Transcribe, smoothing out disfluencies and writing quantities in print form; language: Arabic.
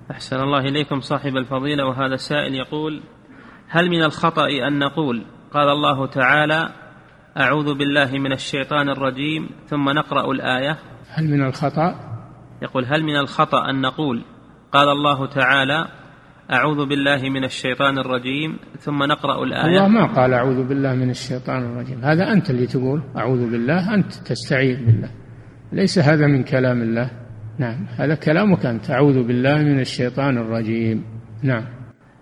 أحسن الله إليكم صاحب الفضيلة. وهذا سائل يقول: هل من الخطأ أن نقول قال الله تعالى أعوذ بالله من الشيطان الرجيم ثم نقرأ الآية؟ هل من الخطأ؟ يقول: هل من الخطأ أن نقول قال الله تعالى أعوذ بالله من الشيطان الرجيم ثم نقرأ الآية؟ الله ما قال أعوذ بالله من الشيطان الرجيم، هذا أنت اللي تقول أعوذ بالله، أنت تستعيذ بالله، ليس هذا من كلام الله. نعم، هذا كلامك أنت، أعوذ بالله من الشيطان الرجيم. نعم.